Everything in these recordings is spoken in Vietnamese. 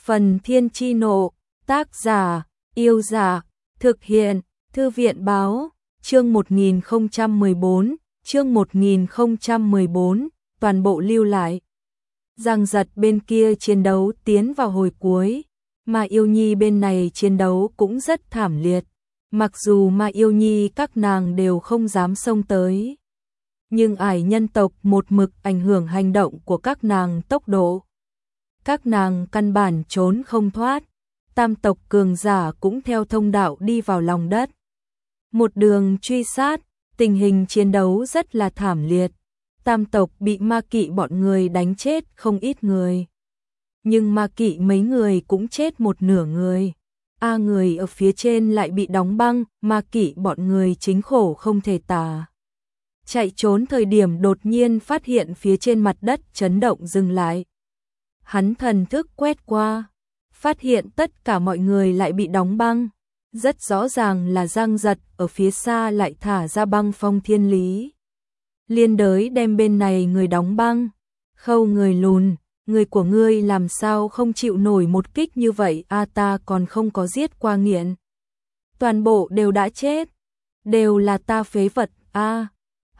Phần Thiên Chi Nộ, tác giả, Yêu Giả, thực hiện, Thư viện Báo, chương 1014, toàn bộ lưu lại. Giang Giật bên kia chiến đấu tiến vào hồi cuối, mà Yêu Nhi bên này chiến đấu cũng rất thảm liệt. Mặc dù mà Yêu Nhi các nàng đều không dám xông tới, nhưng ải nhân tộc một mực ảnh hưởng hành động của các nàng tốc độ. Các nàng căn bản trốn không thoát, tam tộc cường giả cũng theo thông đạo đi vào lòng đất. Một đường truy sát, tình hình chiến đấu rất là thảm liệt. Tam tộc bị ma kỵ bọn người đánh chết không ít người. Nhưng ma kỵ mấy người cũng chết một nửa người. Người ở phía trên lại bị đóng băng, ma kỵ bọn người chính khổ không thể tả. Chạy trốn thời điểm đột nhiên phát hiện phía trên mặt đất chấn động dừng lại. Hắn thần thức quét qua, phát hiện tất cả mọi người lại bị đóng băng. Rất rõ ràng là Giang Giật ở phía xa lại thả ra băng phong thiên lý. Liên đới đem bên này người đóng băng. Khâu người lùn, người của ngươi làm sao không chịu nổi một kích như vậy, ta còn không có giết qua nghiện. Toàn bộ đều đã chết, đều là ta phế vật, ha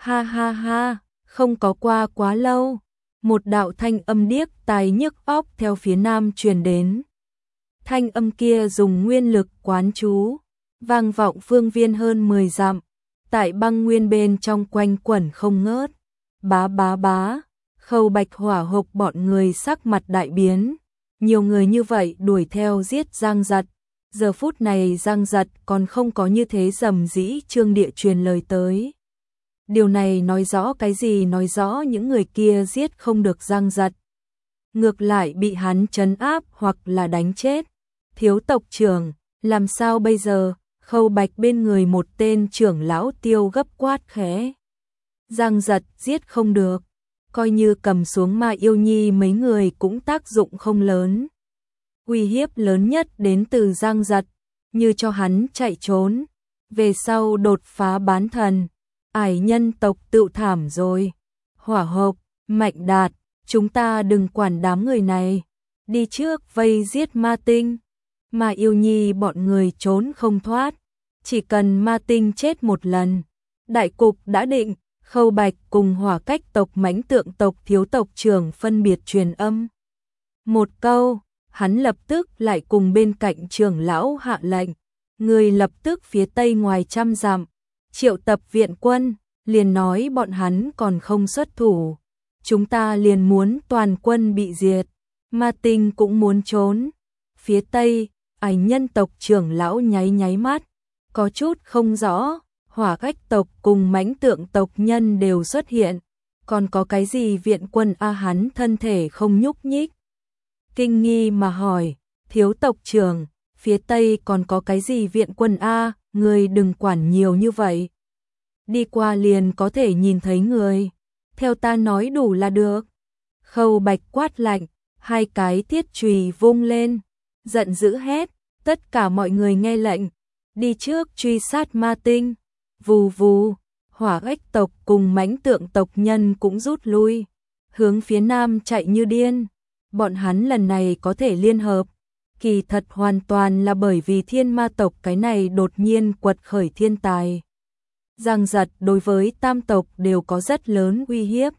ha ha, không có qua quá lâu. Một đạo thanh âm điếc tai nhức óc theo phía nam truyền đến. Thanh âm kia dùng nguyên lực quán chú, vang vọng phương viên hơn 10 dặm, tại băng nguyên bên trong quanh quẩn không ngớt. Bá bá bá, Khâu Bạch hỏa hộc bọn người sắc mặt đại biến. Nhiều người như vậy đuổi theo giết Giang Giật. Giờ phút này Giang Giật còn không có như thế rầm rĩ Trương Địa truyền lời tới. Điều này nói rõ cái gì? Nói rõ những người kia giết không được Giang Giật, ngược lại bị hắn trấn áp hoặc là đánh chết. Thiếu tộc trưởng, làm sao bây giờ? Khâu Bạch bên người một tên trưởng lão Tiêu gấp quát khẽ. Giang Giật giết không được, coi như cầm xuống Ma Yêu Nhi mấy người cũng tác dụng không lớn. Uy hiếp lớn nhất đến từ Giang Giật, như cho hắn chạy trốn, về sau đột phá bán thần, ải nhân tộc tự thảm rồi. Hỏa Hộc, Mạnh Đạt, chúng ta đừng quản đám người này, đi trước vây giết Ma Tinh. Ma Yêu Nhi bọn người trốn không thoát, chỉ cần Ma Tinh chết một lần, đại cục đã định. Khâu Bạch cùng Hỏa Cách tộc Mãnh Tượng tộc thiếu tộc trưởng phân biệt truyền âm. Một câu, hắn lập tức lại cùng bên cạnh trưởng lão hạ lệnh, người lập tức phía tây ngoài 100 dặm, triệu tập viện quân, liền nói bọn hắn còn không xuất thủ, chúng ta liền muốn toàn quân bị diệt. Ma Tinh cũng muốn trốn. Phía tây, ảnh nhân tộc trưởng lão nháy nháy mắt, có chút không rõ. Hỏa Cách tộc cùng Mãnh Tượng tộc nhân đều xuất hiện, còn có cái gì viện quân? Hắn thân thể không nhúc nhích, kinh nghi mà hỏi, thiếu tộc trưởng, phía tây còn có cái gì viện quân? Người đừng quản nhiều như vậy, đi qua liền có thể nhìn thấy người, theo ta nói đủ là được. Khâu Bạch quát lạnh, hai cái thiết chùy vung lên, giận dữ hét, tất cả mọi người nghe lệnh, đi trước truy sát Ma Tinh. Vù vù, Hỏa Cách tộc cùng Mãnh Tượng tộc nhân cũng rút lui, hướng phía nam chạy như điên. Bọn hắn lần này có thể liên hợp, kỳ thật hoàn toàn là bởi vì Thiên Ma tộc cái này đột nhiên quật khởi thiên tài. Giang Giật đối với tam tộc đều có rất lớn uy hiếp.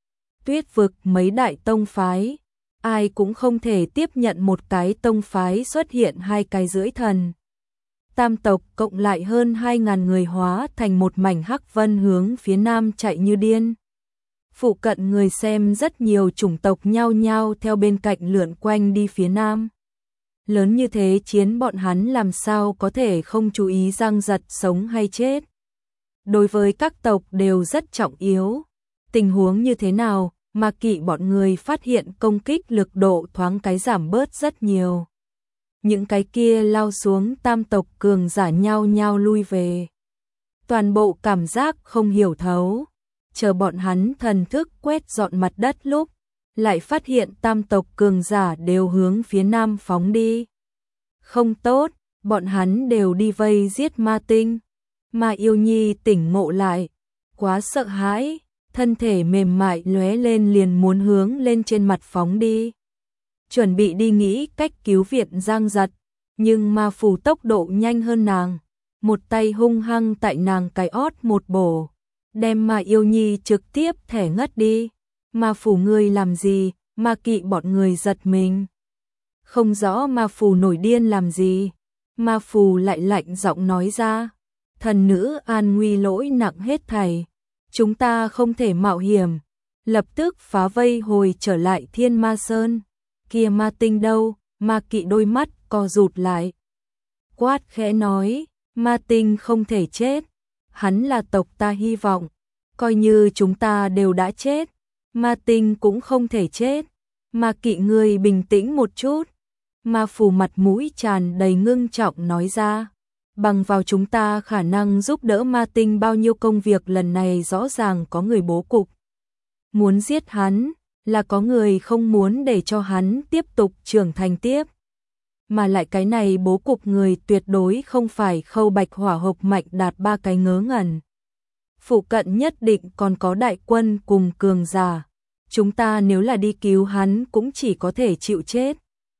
Tuyết vực mấy đại tông phái, ai cũng không thể tiếp nhận một cái tông phái xuất hiện hai cái rưỡi thần. Tam tộc cộng lại hơn 2.000 người hóa thành một mảnh hắc vân hướng phía nam chạy như điên. Phụ cận người xem rất nhiều chủng tộc nhao nhao theo bên cạnh lượn quanh đi phía nam. Lớn như thế chiến bọn hắn làm sao có thể không chú ý Giang Giật sống hay chết. Đối với các tộc đều rất trọng yếu. Tình huống như thế nào mà kỵ bọn người phát hiện công kích lực độ thoáng cái giảm bớt rất nhiều. Những cái kia lao xuống tam tộc cường giả nhao nhao lui về. Toàn bộ cảm giác không hiểu thấu. Chờ bọn hắn thần thức quét dọn mặt đất lúc, lại phát hiện tam tộc cường giả đều hướng phía nam phóng đi. Không tốt, bọn hắn đều đi vây giết Ma Tinh. Ma Yêu Nhi tỉnh ngộ lại, quá sợ hãi, thân thể mềm mại lóe lên liền muốn hướng lên trên mặt phóng đi. chuẩn bị đi nghĩ cách cứu viện Giang Giật, nhưng Ma Phù tốc độ nhanh hơn nàng, một tay hung hăng tại nàng cái ót một bổ, đem Ma Yêu Nhi trực tiếp thẻ ngất đi. Ma Phù ngươi làm gì? Ma Kỵ bọn người giật mình. Không rõ Ma Phù nổi điên làm gì. Ma Phù lại lạnh giọng nói ra, thần nữ an nguy lỗi nặng hết thảy, chúng ta không thể mạo hiểm, lập tức phá vây hồi trở lại Thiên Ma Sơn. Kia Ma Tinh đâu? Ma Kỵ đôi mắt co rụt lại, quát khẽ nói, Ma Tinh không thể chết, hắn là tộc ta hy vọng, coi như chúng ta đều đã chết, Ma Tinh cũng không thể chết. Ma Kỵ ngươi bình tĩnh một chút. Ma Phù mặt mũi tràn đầy ngưng trọng nói ra, bằng vào chúng ta khả năng giúp đỡ Ma Tinh bao nhiêu công việc lần này rõ ràng có người bố cục muốn giết hắn, là có người không muốn để cho hắn tiếp tục trưởng thành tiếp. Mà lại cái này bố cục người tuyệt đối không phải Khâu Bạch hỏa hộc Mạnh Đạt ba cái ngớ ngẩn. Phụ cận nhất định còn có đại quân cùng cường giả, chúng ta nếu là đi cứu hắn cũng chỉ có thể chịu chết.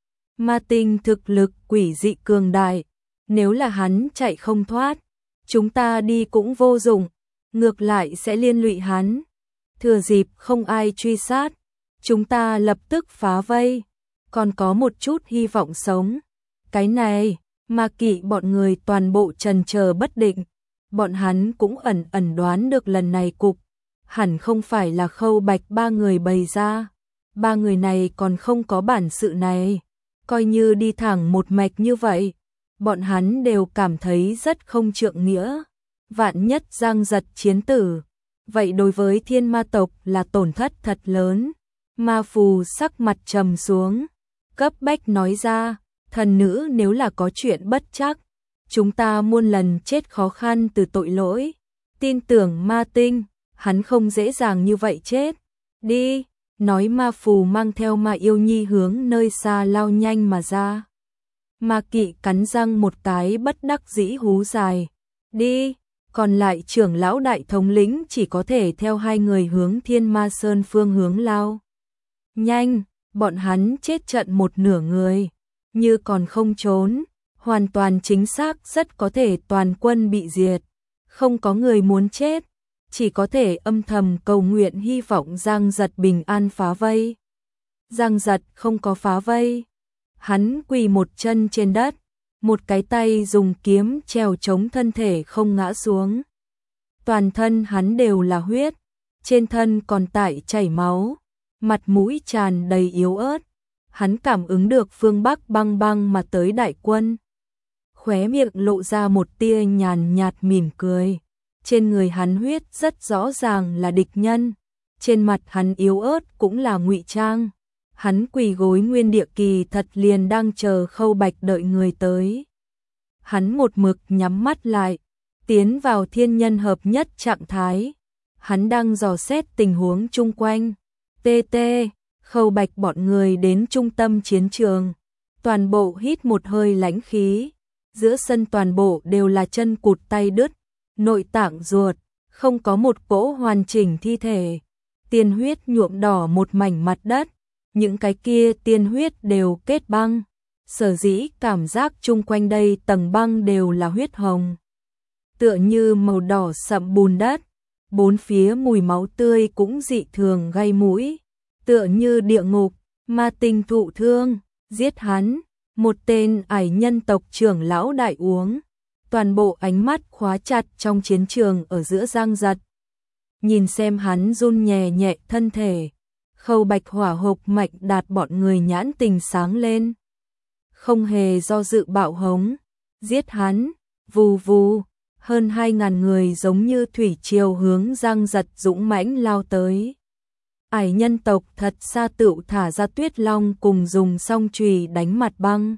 Ma Tinh thực lực quỷ dị cường đại, nếu là hắn chạy không thoát, chúng ta đi cũng vô dụng, ngược lại sẽ liên lụy hắn. Thừa dịp không ai truy sát, chúng ta lập tức phá vây, còn có một chút hy vọng sống. Cái này, Ma Kỵ bọn người toàn bộ trần chờ bất định, bọn hắn cũng ẩn ẩn đoán được lần này cục hẳn không phải là Khâu Bạch ba người bày ra, ba người này còn không có bản sự này, coi như đi thẳng một mạch như vậy, bọn hắn đều cảm thấy rất không trượng nghĩa. Vạn nhất Giang Giật chiến tử, vậy đối với Thiên Ma tộc là tổn thất thật lớn. Ma Phù sắc mặt trầm xuống, cấp bách nói ra, thần nữ nếu là có chuyện bất trắc, chúng ta muôn lần chết khó khăn từ tội lỗi, tin tưởng Ma Tinh, hắn không dễ dàng như vậy chết. Đi, nói Ma Phù mang theo Ma Yêu Nhi hướng nơi xa lao nhanh mà ra. Ma Kỵ cắn răng một cái bất đắc dĩ hú dài. Đi, còn lại trưởng lão đại thống lĩnh chỉ có thể theo hai người hướng Thiên Ma Sơn phương hướng lao. Nhanh, bọn hắn chết trận một nửa người, như còn không trốn, hoàn toàn chính xác rất có thể toàn quân bị diệt. Không có người muốn chết, chỉ có thể âm thầm cầu nguyện hy vọng Giang Giật bình an phá vây. Giang Giật không có phá vây, hắn quỳ một chân trên đất, một cái tay dùng kiếm trèo chống thân thể không ngã xuống. Toàn thân hắn đều là huyết, trên thân còn tại chảy máu, mặt mũi tràn đầy yếu ớt. Hắn cảm ứng được phương Bắc băng băng mà tới đại quân, khóe miệng lộ ra một tia nhàn nhạt mỉm cười. Trên người hắn huyết rất rõ ràng là địch nhân, trên mặt hắn yếu ớt cũng là ngụy trang. Hắn quỳ gối nguyên địa kỳ thật liền đang chờ Khâu Bạch đợi người tới. Hắn một mực nhắm mắt lại, tiến vào thiên nhân hợp nhất trạng thái. Hắn đang dò xét tình huống chung quanh. TT, Khâu Bạch bọn người đến trung tâm chiến trường, toàn bộ hít một hơi lãnh khí. Giữa sân toàn bộ đều là chân cụt tay đứt, nội tạng ruột, không có một cỗ hoàn chỉnh thi thể. Tiên huyết nhuộm đỏ một mảnh mặt đất, những cái kia tiên huyết đều kết băng. Sở dĩ cảm giác chung quanh đây tầng băng đều là huyết hồng, tựa như màu đỏ sậm bùn đất. Bốn phía mùi máu tươi cũng dị thường gây mũi, tựa như địa ngục. Ma Tinh thụ thương, giết hắn. Một tên ải nhân tộc trưởng lão đại uống, toàn bộ ánh mắt khóa chặt trong chiến trường ở giữa Giang Giật. Nhìn xem hắn run nhẹ nhẹ thân thể, Khâu Bạch hỏa hộc Mạnh Đạt bọn người nhãn tình sáng lên, không hề do dự bạo hống, giết hắn. Vù vù, hơn 2.000 người giống như thủy triều hướng Giang Giật dũng mãnh lao tới. Ải nhân tộc thật xa tựu thả ra tuyết long cùng dùng song chùy đánh mặt băng,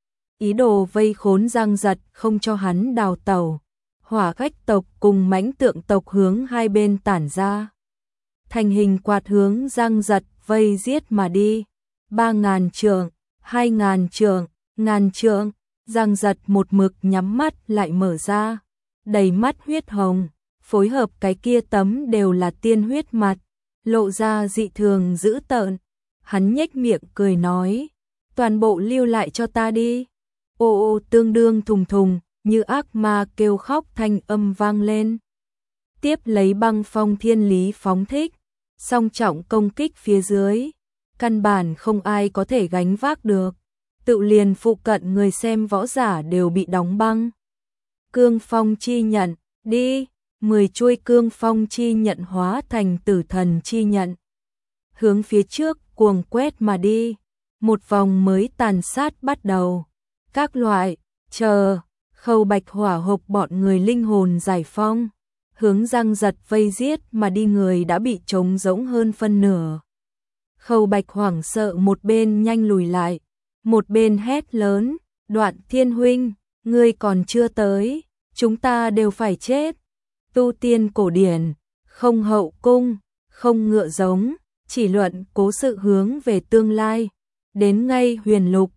ý đồ vây khốn Giang Giật không cho hắn đào tẩu. Hỏa Khách tộc cùng Mãnh Tượng tộc hướng hai bên tản ra, thành hình quạt hướng Giang Giật vây giết mà đi. 3.000 trượng, 2.000 trượng, 1.000 trượng. Giang Giật một mực nhắm mắt lại mở ra, đầy mắt huyết hồng, phối hợp cái kia tấm đều là tiên huyết mặt, lộ ra dị thường dữ tợn. Hắn nhếch miệng cười nói, toàn bộ lưu lại cho ta đi. Ô ô tương đương thùng thùng, như ác ma kêu khóc thanh âm vang lên. Tiếp lấy băng phong thiên lý phóng thích, song trọng công kích phía dưới, căn bản không ai có thể gánh vác được. Tự liền phụ cận người xem võ giả đều bị đóng băng. Cương phong chi nhận, đi, 10 chuôi cương phong chi nhận hóa thành tử thần chi nhận. Hướng phía trước cuồng quét mà đi, một vòng mới tàn sát bắt đầu. Các loại, chờ, Khâu Bạch hỏa hộc bọn người linh hồn giải phong, hướng Giang Giật vây giết mà đi người đã bị trống rỗng hơn phân nửa. Khâu Bạch hoảng sợ một bên nhanh lùi lại, một bên hét lớn, Đoạn Thiên huynh, ngươi còn chưa tới, chúng ta đều phải chết. Tu tiên cổ điển, không hậu cung, không ngựa giống, chỉ luận cố sự hướng về tương lai. Đến ngay huyền lục,